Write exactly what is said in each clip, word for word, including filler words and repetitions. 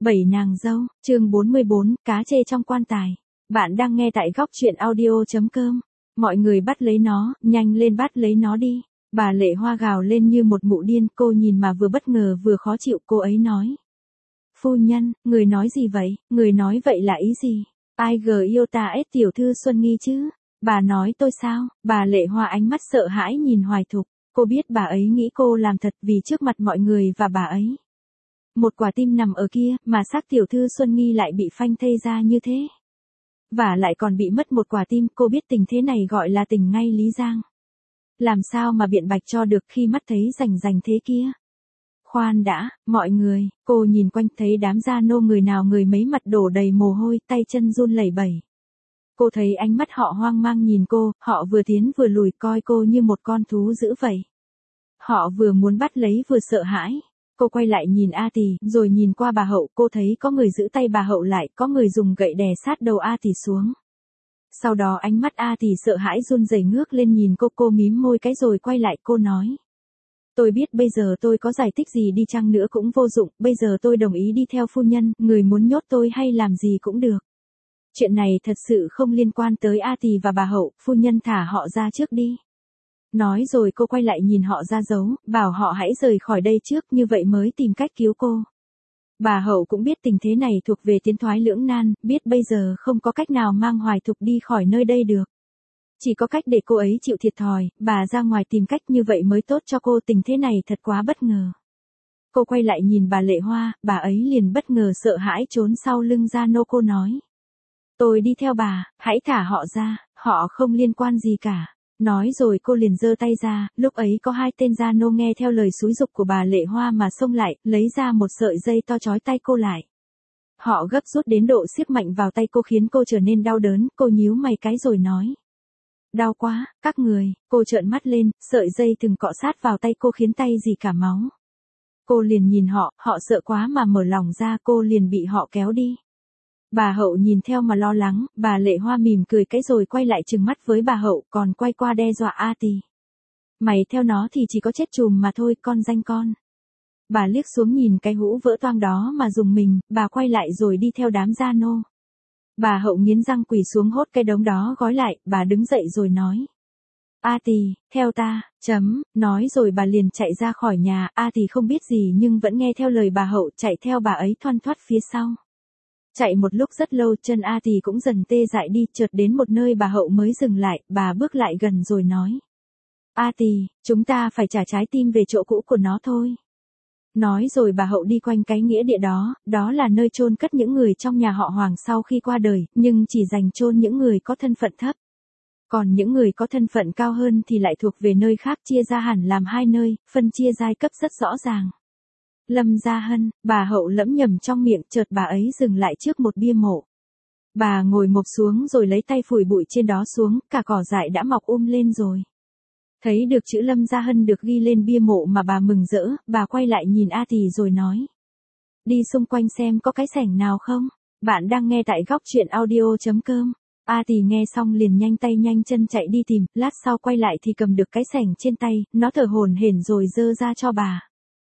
Bảy nàng dâu, chương bốn mươi bốn, cá chê trong quan tài. Bạn đang nghe tại góc truyện audio.com. Mọi người bắt lấy nó, nhanh lên bắt lấy nó đi. Bà Lệ Hoa gào lên như một mụ điên, cô nhìn mà vừa bất ngờ vừa khó chịu, cô ấy nói. Phu nhân, người nói gì vậy, người nói vậy là ý gì? Ai gờ yêu ta ết tiểu thư Xuân Nghi chứ? Bà nói tôi sao? Bà Lệ Hoa ánh mắt sợ hãi nhìn Hoài Thục, cô biết bà ấy nghĩ cô làm thật vì trước mặt mọi người và bà ấy. Một quả tim nằm ở kia, mà xác tiểu thư Xuân Nghi lại bị phanh thây ra như thế. Và lại còn bị mất một quả tim, cô biết tình thế này gọi là tình ngay lý giang. Làm sao mà biện bạch cho được khi mắt thấy rành rành thế kia. Khoan đã, mọi người, cô nhìn quanh thấy đám gia nô người nào người mấy mặt đổ đầy mồ hôi, tay chân run lẩy bẩy. Cô thấy ánh mắt họ hoang mang nhìn cô, họ vừa tiến vừa lùi coi cô như một con thú dữ vậy. Họ vừa muốn bắt lấy vừa sợ hãi. Cô quay lại nhìn A Tỳ, rồi nhìn qua bà Hậu, cô thấy có người giữ tay bà Hậu lại, có người dùng gậy đè sát đầu A Tỳ xuống. Sau đó ánh mắt A Tỳ sợ hãi run rẩy ngước lên nhìn cô, cô mím môi cái rồi quay lại cô nói. Tôi biết bây giờ tôi có giải thích gì đi chăng nữa cũng vô dụng, bây giờ tôi đồng ý đi theo phu nhân, người muốn nhốt tôi hay làm gì cũng được. Chuyện này thật sự không liên quan tới A Tỳ và bà Hậu, phu nhân thả họ ra trước đi. Nói rồi cô quay lại nhìn họ ra dấu, bảo họ hãy rời khỏi đây trước, như vậy mới tìm cách cứu cô. Bà Hậu cũng biết tình thế này thuộc về tiến thoái lưỡng nan, biết bây giờ không có cách nào mang Hoài Thục đi khỏi nơi đây được. Chỉ có cách để cô ấy chịu thiệt thòi, bà ra ngoài tìm cách như vậy mới tốt cho cô, tình thế này thật quá bất ngờ. Cô quay lại nhìn bà Lệ Hoa, bà ấy liền bất ngờ sợ hãi trốn sau lưng gia nô, cô nói. Tôi đi theo bà, hãy thả họ ra, họ không liên quan gì cả. Nói rồi cô liền giơ tay ra, lúc ấy có hai tên gia nô nghe theo lời xúi giục của bà Lệ Hoa mà xông lại, lấy ra một sợi dây to trói tay cô lại. Họ gấp rút đến độ siết mạnh vào tay cô khiến cô trở nên đau đớn, cô nhíu mày cái rồi nói. Đau quá, các người, cô trợn mắt lên, sợi dây từng cọ sát vào tay cô khiến tay rỉ cả máu. Cô liền nhìn họ, họ sợ quá mà mở lòng ra, cô liền bị họ kéo đi. Bà Hậu nhìn theo mà lo lắng, bà Lệ Hoa mỉm cười cái rồi quay lại trừng mắt với bà Hậu, còn quay qua đe dọa A Tỳ. Mày theo nó thì chỉ có chết chùm mà thôi, con danh con. Bà liếc xuống nhìn cái hũ vỡ toang đó mà dùng mình, bà quay lại rồi đi theo đám gia nô. Bà Hậu nghiến răng quỳ xuống hốt cái đống đó gói lại, bà đứng dậy rồi nói. A Tỳ, theo ta, chấm, nói rồi bà liền chạy ra khỏi nhà, A Tỳ không biết gì nhưng vẫn nghe theo lời bà Hậu, chạy theo bà ấy thoăn thoắt phía sau. Chạy một lúc rất lâu, chân A Tỳ cũng dần tê dại đi, chợt đến một nơi bà Hậu mới dừng lại, bà bước lại gần rồi nói. A Tỳ, chúng ta phải trả trái tim về chỗ cũ của nó thôi. Nói rồi bà Hậu đi quanh cái nghĩa địa đó, đó là nơi chôn cất những người trong nhà họ Hoàng sau khi qua đời, nhưng chỉ dành chôn những người có thân phận thấp. Còn những người có thân phận cao hơn thì lại thuộc về nơi khác, chia ra hẳn làm hai nơi, phân chia giai cấp rất rõ ràng. Lâm Gia Hân, bà Hậu lẩm nhẩm trong miệng, chợt bà ấy dừng lại trước một bia mộ. Bà ngồi mộp xuống rồi lấy tay phủi bụi trên đó xuống, cả cỏ dại đã mọc um lên rồi. Thấy được chữ Lâm Gia Hân được ghi lên bia mộ mà bà mừng rỡ, bà quay lại nhìn A Tỳ rồi nói. Đi xung quanh xem có cái xẻng nào không? Bạn đang nghe tại góc truyện audio.com. A Tỳ nghe xong liền nhanh tay nhanh chân chạy đi tìm, lát sau quay lại thì cầm được cái xẻng trên tay, nó thở hổn hển rồi giơ ra cho bà.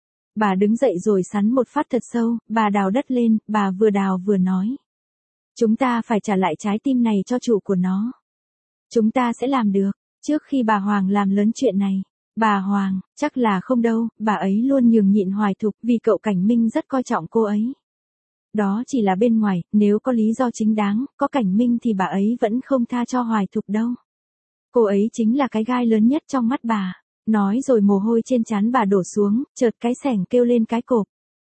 Bà đứng dậy rồi sắn một phát thật sâu, bà đào đất lên, bà vừa đào vừa nói. Chúng ta phải trả lại trái tim này cho chủ của nó. Chúng ta sẽ làm được, trước khi bà Hoàng làm lớn chuyện này. Bà Hoàng, chắc là không đâu, bà ấy luôn nhường nhịn Hoài Thục vì cậu Cảnh Minh rất coi trọng cô ấy. Đó chỉ là bên ngoài, nếu có lý do chính đáng, có Cảnh Minh thì bà ấy vẫn không tha cho Hoài Thục đâu. Cô ấy chính là cái gai lớn nhất trong mắt bà. Nói rồi mồ hôi trên trán bà đổ xuống, chợt cái xẻng kêu lên cái cộp.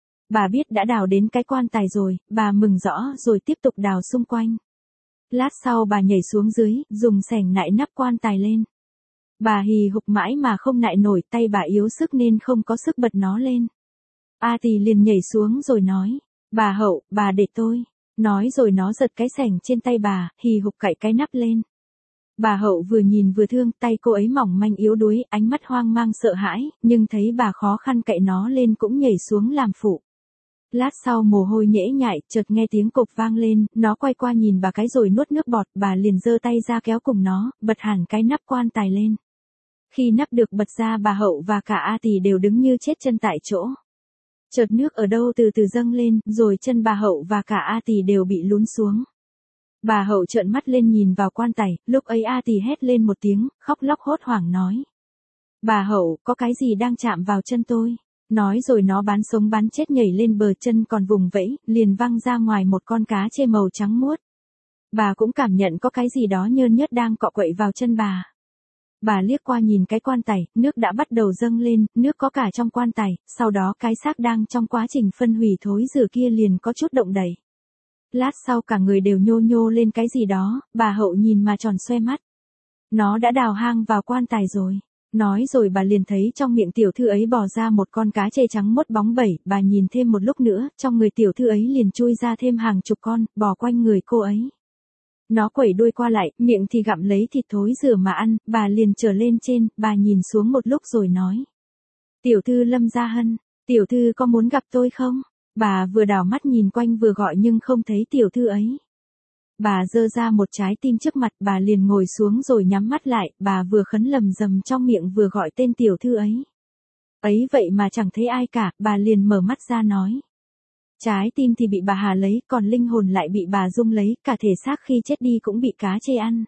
Bà biết đã đào đến cái quan tài rồi, bà mừng rõ rồi tiếp tục đào xung quanh. Lát sau bà nhảy xuống dưới, dùng xẻng nại nắp quan tài lên. Bà hì hục mãi mà không nại nổi, tay bà yếu sức nên không có sức bật nó lên. A Tỳ liền nhảy xuống rồi nói, bà Hậu, bà để tôi. Nói rồi nó giật cái xẻng trên tay bà, hì hục cạy cái nắp lên. Bà Hậu vừa nhìn vừa thương, tay cô ấy mỏng manh yếu đuối, ánh mắt hoang mang sợ hãi, nhưng thấy bà khó khăn cạy nó lên cũng nhảy xuống làm phụ. Lát sau mồ hôi nhễ nhại, chợt nghe tiếng cộp vang lên, nó quay qua nhìn bà cái rồi nuốt nước bọt, bà liền giơ tay ra kéo cùng nó, bật hẳn cái nắp quan tài lên. Khi nắp được bật ra bà Hậu và cả A Tỳ đều đứng như chết chân tại chỗ. Chợt nước ở đâu từ từ dâng lên, rồi chân bà Hậu và cả A Tỳ đều bị lún xuống. Bà Hậu trợn mắt lên nhìn vào quan tài, lúc ấy A Tỳ hét lên một tiếng, khóc lóc hốt hoảng nói. Bà Hậu, có cái gì đang chạm vào chân tôi? Nói rồi nó bán sống bán chết nhảy lên bờ, chân còn vùng vẫy, liền văng ra ngoài một con cá chê màu trắng muốt. Bà cũng cảm nhận có cái gì đó nhơn nhớt đang cọ quậy vào chân bà. Bà liếc qua nhìn cái quan tài, nước đã bắt đầu dâng lên, nước có cả trong quan tài, sau đó cái xác đang trong quá trình phân hủy thối rữa kia liền có chút động đậy. Lát sau cả người đều nhô nhô lên cái gì đó, bà Hậu nhìn mà tròn xoe mắt. Nó đã đào hang vào quan tài rồi. Nói rồi bà liền thấy trong miệng tiểu thư ấy bò ra một con cá chê trắng mốt bóng bẩy, bà nhìn thêm một lúc nữa, trong người tiểu thư ấy liền chui ra thêm hàng chục con, bò quanh người cô ấy. Nó quẩy đuôi qua lại, miệng thì gặm lấy thịt thối rữa mà ăn, bà liền trở lên trên, bà nhìn xuống một lúc rồi nói. Tiểu thư Lâm Gia Hân, tiểu thư có muốn gặp tôi không? Bà vừa đảo mắt nhìn quanh vừa gọi nhưng không thấy tiểu thư ấy. Bà giơ ra một trái tim trước mặt, bà liền ngồi xuống rồi nhắm mắt lại, bà vừa khấn lầm rầm trong miệng vừa gọi tên tiểu thư ấy. Ấy vậy mà chẳng thấy ai cả, bà liền mở mắt ra nói. Trái tim thì bị bà Hà lấy, còn linh hồn lại bị bà Dung lấy, cả thể xác khi chết đi cũng bị cá chê ăn.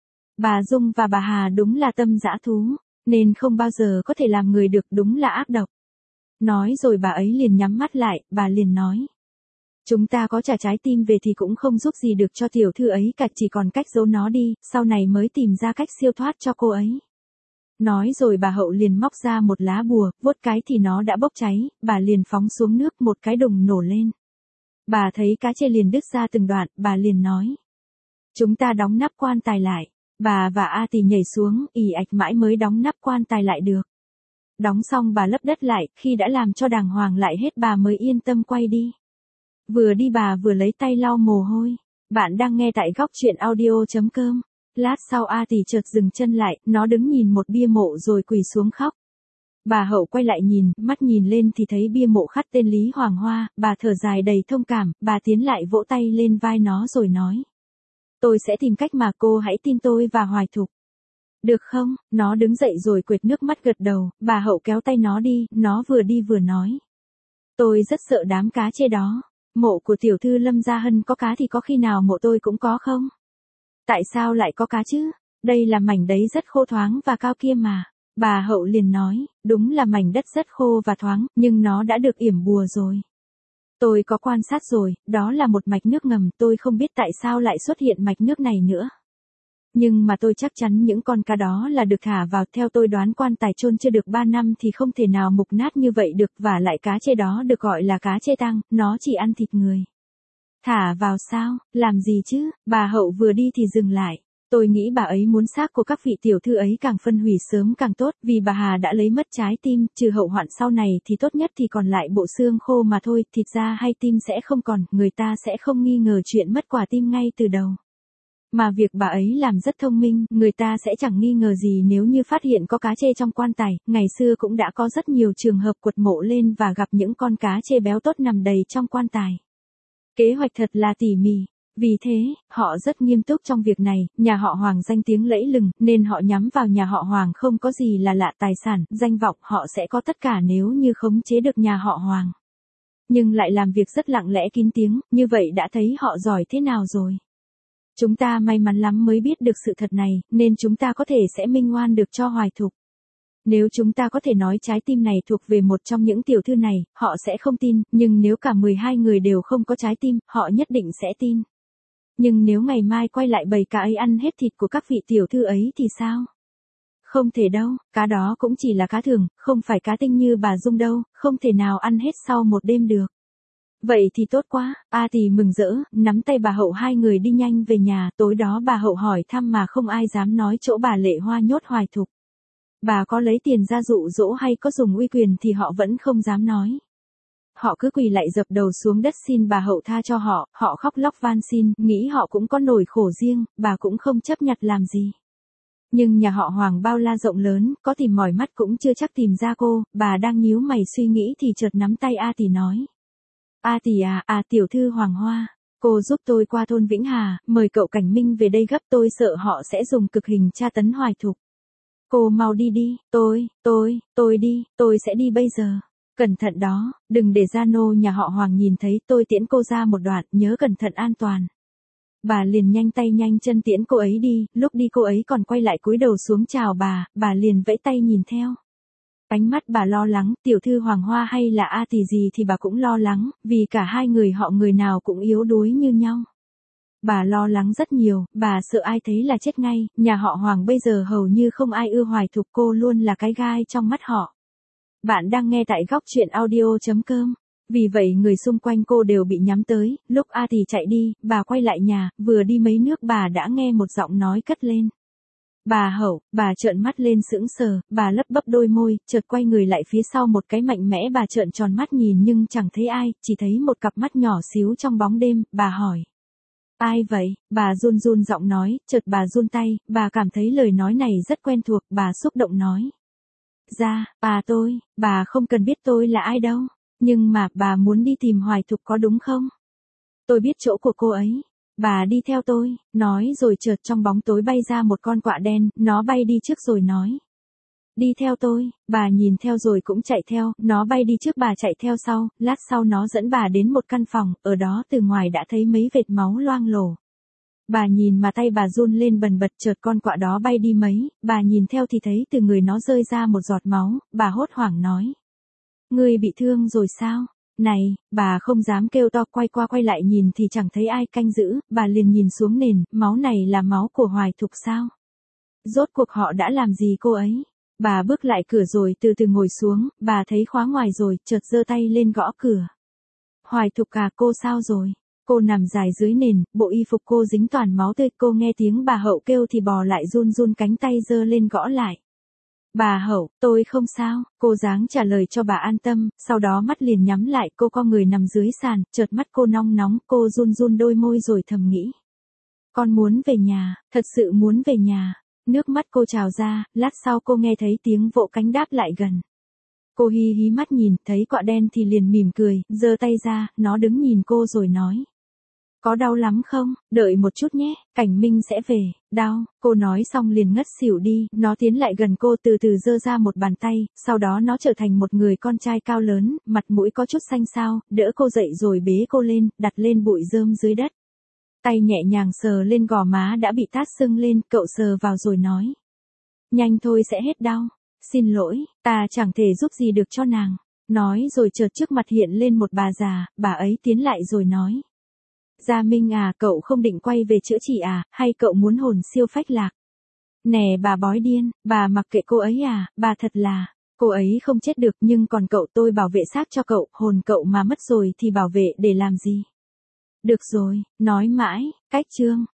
Bà Dung và bà Hà đúng là tâm dã thú, nên không bao giờ có thể làm người được, đúng là ác độc. Nói rồi bà ấy liền nhắm mắt lại, bà liền nói. Chúng ta có trả trái tim về thì cũng không giúp gì được cho tiểu thư ấy cả, chỉ còn cách giấu nó đi, sau này mới tìm ra cách siêu thoát cho cô ấy. Nói rồi bà Hậu liền móc ra một lá bùa, vuốt cái thì nó đã bốc cháy, bà liền phóng xuống nước, một cái đùng nổ lên. Bà thấy cá chê liền đứt ra từng đoạn, bà liền nói. Chúng ta đóng nắp quan tài lại. Bà và A Tỳ nhảy xuống, ì ạch mãi mới đóng nắp quan tài lại được. Đóng xong bà lấp đất lại, khi đã làm cho đàng hoàng lại hết bà mới yên tâm quay đi. Vừa đi bà vừa lấy tay lau mồ hôi. Bạn đang nghe tại góc truyện audio chấm com. Lát sau A Tỳ chợt dừng chân lại, nó đứng nhìn một bia mộ rồi quỳ xuống khóc. Bà Hậu quay lại nhìn, mắt nhìn lên thì thấy bia mộ khắc tên Lý Hoàng Hoa, bà thở dài đầy thông cảm, bà tiến lại vỗ tay lên vai nó rồi nói. Tôi sẽ tìm cách mà cô hãy tin tôi và Hoài Thục. Được không? Nó đứng dậy rồi quệt nước mắt gật đầu, bà Hậu kéo tay nó đi, nó vừa đi vừa nói. Tôi rất sợ đám cá chê đó. Mộ của tiểu thư Lâm Gia Hân có cá thì có khi nào mộ tôi cũng có không? Tại sao lại có cá chứ? Đây là mảnh đấy rất khô thoáng và cao kia mà. Bà Hậu liền nói, đúng là mảnh đất rất khô và thoáng, nhưng nó đã được yểm bùa rồi. Tôi có quan sát rồi, đó là một mạch nước ngầm, tôi không biết tại sao lại xuất hiện mạch nước này nữa. Nhưng mà tôi chắc chắn những con cá đó là được thả vào, theo tôi đoán quan tài chôn chưa được ba năm thì không thể nào mục nát như vậy được, và lại cá chê đó được gọi là cá chê tang, nó chỉ ăn thịt người. Thả vào sao, làm gì chứ? Bà Hậu vừa đi thì dừng lại. Tôi nghĩ bà ấy muốn xác của các vị tiểu thư ấy càng phân hủy sớm càng tốt, vì bà Hà đã lấy mất trái tim, trừ hậu hoạn sau này thì tốt nhất thì còn lại bộ xương khô mà thôi, thịt da hay tim sẽ không còn, người ta sẽ không nghi ngờ chuyện mất quả tim ngay từ đầu. Mà việc bà ấy làm rất thông minh, người ta sẽ chẳng nghi ngờ gì nếu như phát hiện có cá chê trong quan tài, ngày xưa cũng đã có rất nhiều trường hợp quật mộ lên và gặp những con cá chê béo tốt nằm đầy trong quan tài. Kế hoạch thật là tỉ mỉ. Vì thế, họ rất nghiêm túc trong việc này, nhà họ Hoàng danh tiếng lẫy lừng, nên họ nhắm vào nhà họ Hoàng không có gì là lạ, tài sản, danh vọng họ sẽ có tất cả nếu như khống chế được nhà họ Hoàng. Nhưng lại làm việc rất lặng lẽ kín tiếng, như vậy đã thấy họ giỏi thế nào rồi. Chúng ta may mắn lắm mới biết được sự thật này, nên chúng ta có thể sẽ minh oan được cho Hoài Thục. Nếu chúng ta có thể nói trái tim này thuộc về một trong những tiểu thư này, họ sẽ không tin, nhưng nếu cả mười hai người đều không có trái tim, họ nhất định sẽ tin. Nhưng nếu ngày mai quay lại bầy cá ấy ăn hết thịt của các vị tiểu thư ấy thì sao? Không thể đâu, cá đó cũng chỉ là cá thường, không phải cá tinh như bà Dung đâu, không thể nào ăn hết sau một đêm được. Vậy thì tốt quá, A Tỳ mừng rỡ, nắm tay bà Hậu hai người đi nhanh về nhà, tối đó bà Hậu hỏi thăm mà không ai dám nói chỗ bà Lệ Hoa nhốt Hoài Thục. Bà có lấy tiền ra dụ dỗ hay có dùng uy quyền thì họ vẫn không dám nói. Họ cứ quỳ lại dập đầu xuống đất xin bà Hậu tha cho họ, họ khóc lóc van xin, nghĩ họ cũng có nỗi khổ riêng, bà cũng không chấp nhặt làm gì. Nhưng nhà họ Hoàng bao la rộng lớn, có tìm mỏi mắt cũng chưa chắc tìm ra cô, bà đang nhíu mày suy nghĩ thì chợt nắm tay A Tỳ nói. A Tỳ à, à tiểu thư Hoàng Hoa, cô giúp tôi qua thôn Vĩnh Hà, mời cậu Cảnh Minh về đây gấp, tôi sợ họ sẽ dùng cực hình tra tấn Hoài Thục. Cô mau đi đi, tôi, tôi, tôi đi, tôi sẽ đi bây giờ. Cẩn thận đó, đừng để gia nô nhà họ Hoàng nhìn thấy, tôi tiễn cô ra một đoạn, nhớ cẩn thận an toàn. Bà liền nhanh tay nhanh chân tiễn cô ấy đi, lúc đi cô ấy còn quay lại cúi đầu xuống chào bà, bà liền vẫy tay nhìn theo. Ánh mắt bà lo lắng, tiểu thư Hoàng Hoa hay là A Tỷ gì thì bà cũng lo lắng, vì cả hai người họ người nào cũng yếu đuối như nhau. Bà lo lắng rất nhiều, bà sợ ai thấy là chết ngay, nhà họ Hoàng bây giờ hầu như không ai ưa Hoài Thục, cô luôn là cái gai trong mắt họ. Bạn đang nghe tại góc truyện audio.com. Vì vậy người xung quanh cô đều bị nhắm tới, lúc A Tỷ chạy đi, bà quay lại nhà, vừa đi mấy nước bà đã nghe một giọng nói cất lên. Bà Hậu, bà trợn mắt lên sững sờ, bà lấp bấp đôi môi, chợt quay người lại phía sau một cái mạnh mẽ, bà trợn tròn mắt nhìn nhưng chẳng thấy ai, chỉ thấy một cặp mắt nhỏ xíu trong bóng đêm, bà hỏi. Ai vậy? Bà run run giọng nói, chợt bà run tay, bà cảm thấy lời nói này rất quen thuộc, bà xúc động nói. Dạ, bà tôi, bà không cần biết tôi là ai đâu, nhưng mà bà muốn đi tìm Hoài Thục có đúng không? Tôi biết chỗ của cô ấy. Bà đi theo tôi, nói rồi chợt trong bóng tối bay ra một con quạ đen, nó bay đi trước rồi nói. Đi theo tôi, bà nhìn theo rồi cũng chạy theo, nó bay đi trước bà chạy theo sau, lát sau nó dẫn bà đến một căn phòng, ở đó từ ngoài đã thấy mấy vệt máu loang lổ. Bà nhìn mà tay bà run lên bần bật, chợt con quạ đó bay đi mấy, bà nhìn theo thì thấy từ người nó rơi ra một giọt máu, bà hốt hoảng nói. Ngươi bị thương rồi sao? Này, bà không dám kêu to, quay qua quay lại nhìn thì chẳng thấy ai canh giữ, bà liền nhìn xuống nền, máu này là máu của Hoài Thục sao? Rốt cuộc họ đã làm gì cô ấy? Bà bước lại cửa rồi từ từ ngồi xuống, bà thấy khóa ngoài rồi, chợt giơ tay lên gõ cửa. Hoài Thục à, cô sao rồi? Cô nằm dài dưới nền, bộ y phục cô dính toàn máu tươi, cô nghe tiếng bà Hậu kêu thì bò lại run run cánh tay giơ lên gõ lại. Bà Hậu, tôi không sao, cô dáng trả lời cho bà an tâm, sau đó mắt liền nhắm lại, cô co người nằm dưới sàn, chợt mắt cô nóng nóng, cô run run đôi môi rồi thầm nghĩ. Con muốn về nhà, thật sự muốn về nhà. Nước mắt cô trào ra, lát sau cô nghe thấy tiếng vỗ cánh đáp lại gần. Cô hí hí mắt nhìn, thấy quạ đen thì liền mỉm cười, giơ tay ra, nó đứng nhìn cô rồi nói. Có đau lắm không? Đợi một chút nhé, Cảnh Minh sẽ về. Đau, cô nói xong liền ngất xỉu đi, nó tiến lại gần cô từ từ giơ ra một bàn tay, sau đó nó trở thành một người con trai cao lớn, mặt mũi có chút xanh xao, đỡ cô dậy rồi bế cô lên, đặt lên bụi rơm dưới đất. Tay nhẹ nhàng sờ lên gò má đã bị tát sưng lên, cậu sờ vào rồi nói. Nhanh thôi sẽ hết đau. Xin lỗi, ta chẳng thể giúp gì được cho nàng. Nói rồi chợt trước mặt hiện lên một bà già, bà ấy tiến lại rồi nói. Gia Minh à, cậu không định quay về chữa trị à, hay cậu muốn hồn siêu phách lạc? Nè bà bói điên, bà mặc kệ cô ấy à, bà thật là, cô ấy không chết được nhưng còn cậu, tôi bảo vệ xác cho cậu, hồn cậu mà mất rồi thì bảo vệ để làm gì? Được rồi, nói mãi, cách chương.